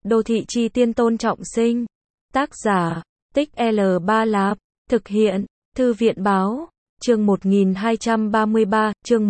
Đô thị chi tiên Tôn Trọng Sinh. Tác giả, Tích L3 Lạp. Thực hiện, Thư viện Báo. Chương 1233, chương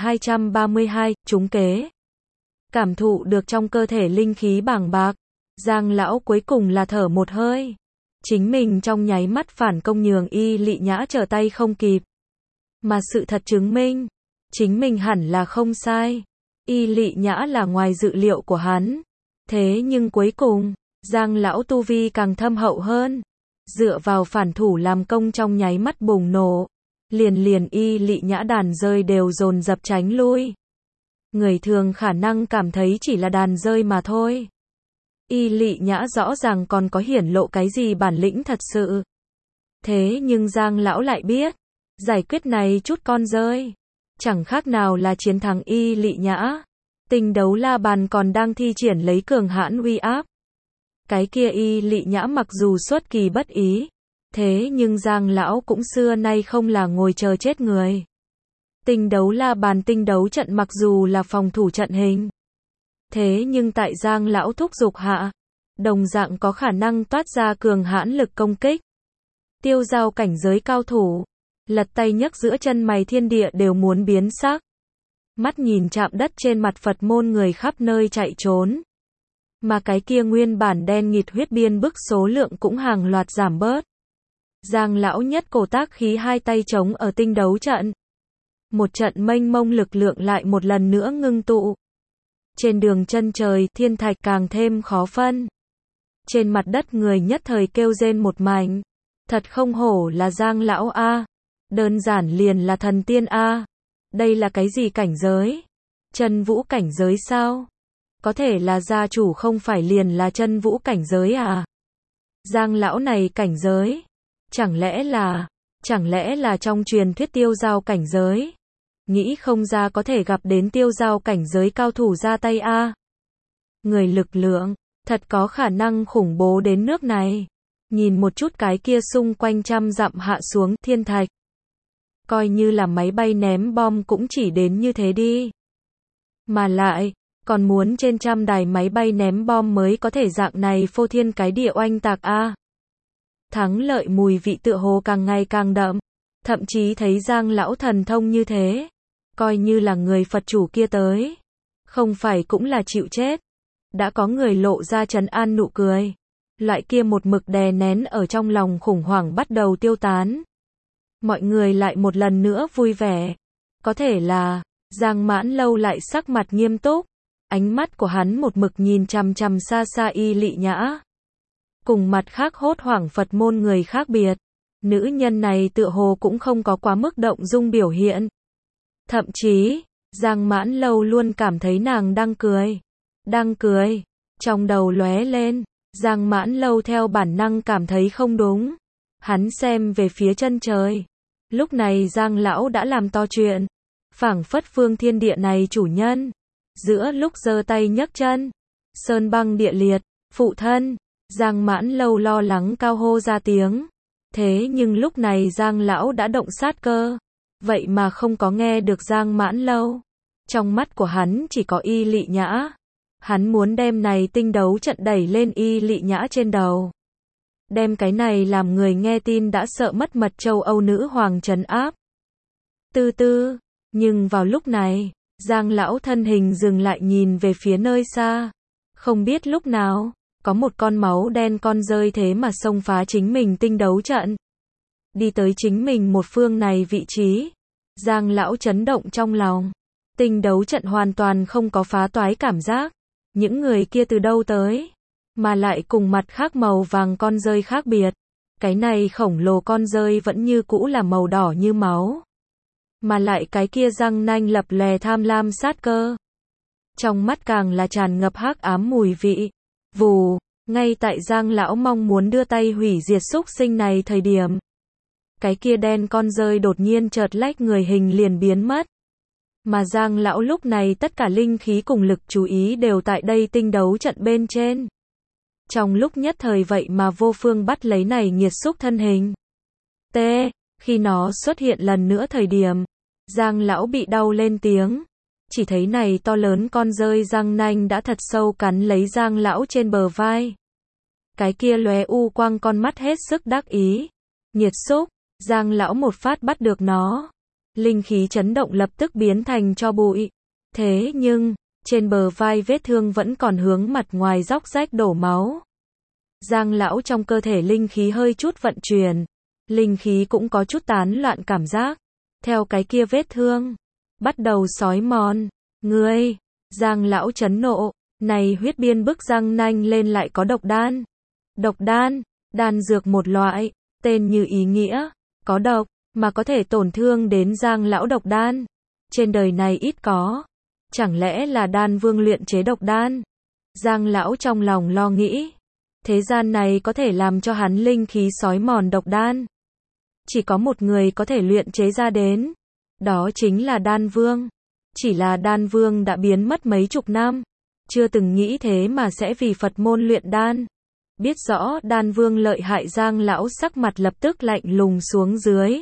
1232, trúng kế. Cảm thụ được trong cơ thể linh khí bàng bạc, Giang lão cuối cùng là thở một hơi. Chính mình trong nháy mắt phản công nhường Y Lị Nhã trở tay không kịp. Mà sự thật chứng minh, chính mình hẳn là không sai. Y Lị Nhã là ngoài dự liệu của hắn. Thế nhưng cuối cùng, Giang lão tu vi càng thâm hậu hơn. Dựa vào phản thủ làm công trong nháy mắt bùng nổ. Liền Y Lị Nhã đàn rơi đều dồn dập tránh lui. Người thường khả năng cảm thấy chỉ là đàn rơi mà thôi. Y Lị Nhã rõ ràng còn có hiển lộ cái gì bản lĩnh thật sự. Thế nhưng Giang lão lại biết, giải quyết này chút con rơi, chẳng khác nào là chiến thắng Y Lị Nhã. Tinh đấu la bàn còn đang thi triển lấy cường hãn uy áp. Cái kia Y Lị Nhã mặc dù xuất kỳ bất ý, thế nhưng Giang lão cũng xưa nay không là ngồi chờ chết người. Tinh đấu la bàn tinh đấu trận mặc dù là phòng thủ trận hình, thế nhưng tại Giang lão thúc giục hạ, đồng dạng có khả năng toát ra cường hãn lực công kích. Tiêu giao cảnh giới cao thủ, lật tay nhấc giữa chân mày thiên địa đều muốn biến sắc. Mắt nhìn chạm đất trên mặt Phật môn người khắp nơi chạy trốn. Mà cái kia nguyên bản đen nghịt huyết biên bức số lượng cũng hàng loạt giảm bớt. Giang lão nhất cổ tác khí hai tay chống ở tinh đấu trận. Một trận mênh mông lực lượng lại một lần nữa ngưng tụ. Trên đường chân trời, thiên thạch càng thêm khó phân. Trên mặt đất người nhất thời kêu rên một mảnh. Thật không hổ là Giang lão a, đơn giản liền là thần tiên a. Đây là cái gì cảnh giới? Chân vũ cảnh giới sao? Có thể là gia chủ không phải liền là chân vũ cảnh giới à? Giang lão này cảnh giới, chẳng lẽ là trong truyền thuyết tiêu giao cảnh giới? Nghĩ không ra có thể gặp đến tiêu giao cảnh giới cao thủ ra tay a. Người lực lượng, thật có khả năng khủng bố đến nước này. Nhìn một chút cái kia xung quanh trăm dặm hạ xuống thiên thạch. Coi như là máy bay ném bom cũng chỉ đến như thế đi. Mà lại, còn muốn trên trăm đài máy bay ném bom mới có thể dạng này phô thiên cái địa oanh tạc a. Thắng lợi mùi vị tựa hồ càng ngày càng đậm. Thậm chí thấy Giang lão thần thông như thế. Coi như là người Phật chủ kia tới. Không phải cũng là chịu chết. Đã có người lộ ra trấn an nụ cười. Loại kia một mực đè nén ở trong lòng khủng hoảng bắt đầu tiêu tán. Mọi người lại một lần nữa vui vẻ. Có thể là, Giang Mãn Lâu lại sắc mặt nghiêm túc. Ánh mắt của hắn một mực nhìn chằm chằm xa xa Y Lị Nhã. Cùng mặt khác hốt hoảng Phật môn người khác biệt. Nữ nhân này tựa hồ cũng không có quá mức động dung biểu hiện. Thậm chí, Giang Mãn Lâu luôn cảm thấy nàng đang cười. Đang cười. Trong đầu lóe lên, Giang Mãn Lâu theo bản năng cảm thấy không đúng. Hắn xem về phía chân trời. Lúc này Giang lão đã làm to chuyện. Phảng phất phương thiên địa này chủ nhân. Giữa lúc giơ tay nhấc chân, sơn băng địa liệt, phụ thân, Giang Mãn Lâu lo lắng cao hô ra tiếng. Thế nhưng lúc này Giang lão đã động sát cơ. Vậy mà không có nghe được Giang Mãn Lâu. Trong mắt của hắn chỉ có Y Lị Nhã. Hắn muốn đem này tinh đấu trận đẩy lên Y Lị Nhã trên đầu. Đem cái này làm người nghe tin đã sợ mất mật châu Âu nữ hoàng trấn áp. Nhưng vào lúc này, Giang lão thân hình dừng lại nhìn về phía nơi xa. Không biết lúc nào, có một con máu đen con rơi thế mà xông phá chính mình tinh đấu trận. Đi tới chính mình một phương này vị trí. Giang lão chấn động trong lòng. Tinh đấu trận hoàn toàn không có phá toái cảm giác. Những người kia từ đâu tới? Mà lại cùng mặt khác màu vàng con rơi khác biệt. Cái này khổng lồ con rơi vẫn như cũ là màu đỏ như máu. Mà lại cái kia răng nanh lập lè tham lam sát cơ. Trong mắt càng là tràn ngập hắc ám mùi vị. Vù, ngay tại Giang lão mong muốn đưa tay hủy diệt xúc sinh này thời điểm. Cái kia đen con rơi đột nhiên chợt lách người hình liền biến mất. Mà Giang lão lúc này tất cả linh khí cùng lực chú ý đều tại đây tinh đấu trận bên trên. Trong lúc nhất thời vậy mà vô phương bắt lấy này nghiệt xúc thân hình. Khi nó xuất hiện lần nữa thời điểm, Giang lão bị đau lên tiếng. chỉ thấy này to lớn con rơi răng nanh đã thật sâu cắn lấy Giang lão trên bờ vai. Cái kia lóe u quang con mắt hết sức đắc ý, nhiệt xúc, Giang lão một phát bắt được nó. Linh khí chấn động lập tức biến thành tro bụi. Thế nhưng, trên bờ vai vết thương vẫn còn hướng mặt ngoài róc rách đổ máu. Giang lão trong cơ thể linh khí hơi chút vận chuyển, linh khí cũng có chút tán loạn cảm giác. Theo cái kia vết thương, bắt đầu xói mòn. Ngươi, Giang lão chấn nộ, này huyết biên bức răng nanh lên lại có độc đan. Độc đan, đan dược một loại, tên như ý nghĩa, có độc, mà có thể tổn thương đến Giang lão độc đan. Trên đời này ít có. Chẳng lẽ là đan vương luyện chế độc đan? Giang lão trong lòng lo nghĩ. Thế gian này có thể làm cho hắn linh khí xói mòn độc đan. Chỉ có một người có thể luyện chế ra đến. Đó chính là đan vương. Chỉ là đan vương đã biến mất mấy chục năm. Chưa từng nghĩ thế mà sẽ vì Phật môn luyện đan. Biết rõ đan vương lợi hại, Giang lão sắc mặt lập tức lạnh lùng xuống dưới.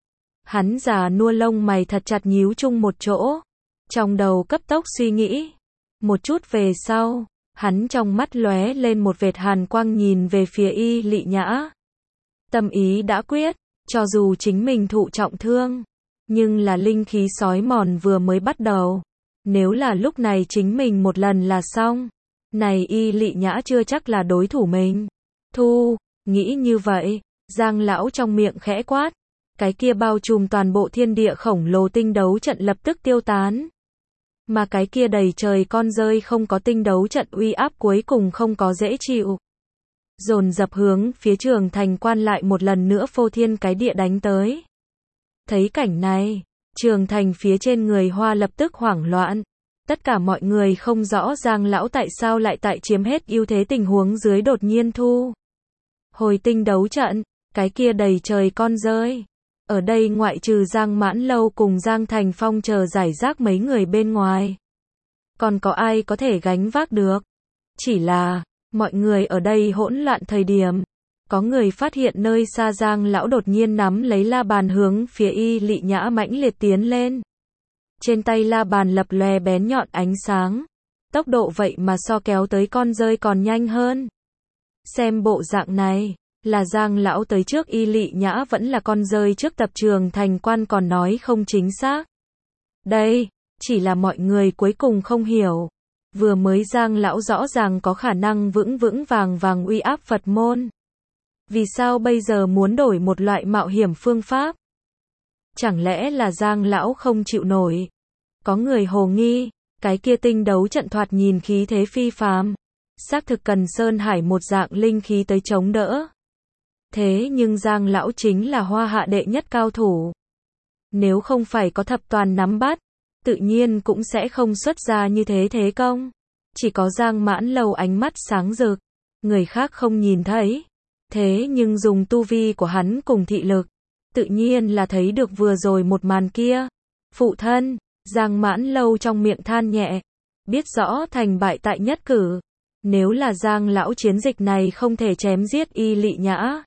Hắn già nua lông mày thật chặt nhíu chung một chỗ. Trong đầu cấp tốc suy nghĩ. Một chút về sau, hắn trong mắt lóe lên một vệt hàn quang nhìn về phía Y Lị Nhã. Tâm ý đã quyết, cho dù chính mình thụ trọng thương, nhưng là linh khí xói mòn vừa mới bắt đầu. Nếu là lúc này chính mình một lần là xong, này Y Lị Nhã chưa chắc là đối thủ mình. Thu, nghĩ như vậy, Giang lão trong miệng khẽ quát. Cái kia bao trùm toàn bộ thiên địa khổng lồ tinh đấu trận lập tức tiêu tán. Mà cái kia đầy trời con rơi không có tinh đấu trận uy áp cuối cùng không có dễ chịu. Dồn dập hướng phía Trường Thành Quan lại một lần nữa phô thiên cái địa đánh tới. Thấy cảnh này, Trường Thành phía trên người Hoa lập tức hoảng loạn. Tất cả mọi người không rõ Giang lão tại sao lại tại chiếm hết ưu thế tình huống dưới đột nhiên thu hồi tinh đấu trận, cái kia đầy trời con rơi. Ở đây ngoại trừ Giang Mãn Lâu cùng Giang Thành Phong chờ giải rác mấy người bên ngoài. Còn có ai có thể gánh vác được? Chỉ là, mọi người ở đây hỗn loạn thời điểm. Có người phát hiện nơi xa Giang lão đột nhiên nắm lấy la bàn hướng phía Y Lị Nhã mãnh liệt tiến lên. Trên tay la bàn lập lòe bén nhọn ánh sáng. Tốc độ vậy mà so kéo tới con rơi còn nhanh hơn. Xem bộ dạng này. Là Giang lão tới trước Y Lị Nhã vẫn là con rơi trước tập Trường Thành Quan còn nói không chính xác. Đây, chỉ là mọi người cuối cùng không hiểu. Vừa mới Giang lão rõ ràng có khả năng vững vững vàng vàng uy áp Phật môn. Vì sao bây giờ muốn đổi một loại mạo hiểm phương pháp? Chẳng lẽ là Giang lão không chịu nổi? Có người hồ nghi, cái kia tinh đấu trận thoạt nhìn khí thế phi phàm. Xác thực cần Sơn Hải một dạng linh khí tới chống đỡ. Thế nhưng Giang lão chính là Hoa Hạ đệ nhất cao thủ. Nếu không phải có thập toàn nắm bắt, tự nhiên cũng sẽ không xuất ra như thế thế công. Chỉ có Giang Mãn Lâu ánh mắt sáng rực, người khác không nhìn thấy. Thế nhưng dùng tu vi của hắn cùng thị lực, tự nhiên là thấy được vừa rồi một màn kia. Phụ thân, Giang Mãn Lâu trong miệng than nhẹ, biết rõ thành bại tại nhất cử. Nếu là Giang lão chiến dịch này không thể chém giết Y Lị Nhã.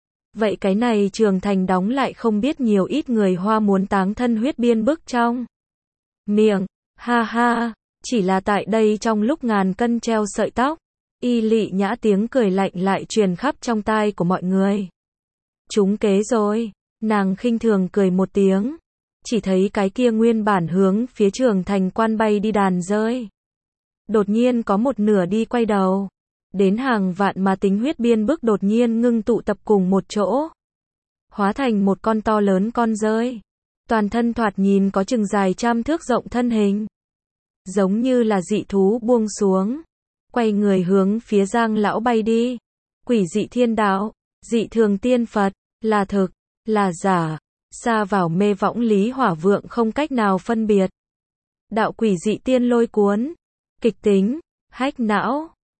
Vậy cái này Trường Thành đóng lại không biết nhiều ít người Hoa muốn táng thân huyết biên bức trong miệng, ha ha, chỉ là tại đây trong lúc ngàn cân treo sợi tóc, Y Lị Nhã tiếng cười lạnh lại truyền khắp trong tai của mọi người. Trúng kế rồi, nàng khinh thường cười một tiếng, chỉ thấy cái kia nguyên bản hướng phía Trường Thành Quan bay đi đàn rơi. Đột nhiên có một nửa đi quay đầu. Đến hàng vạn mà tính huyết biên bức đột nhiên ngưng tụ tập cùng một chỗ. Hóa thành một con to lớn con rơi. Toàn thân thoạt nhìn có chừng dài 100 thước rộng thân hình. Giống như là dị thú buông xuống. Quay người hướng phía Giang lão bay đi. Quỷ dị thiên đạo, dị thường tiên Phật, là thực, là giả. Xa vào mê võng lý hỏa vượng không cách nào phân biệt. Đạo quỷ dị tiên lôi cuốn. Kịch tính, hách não.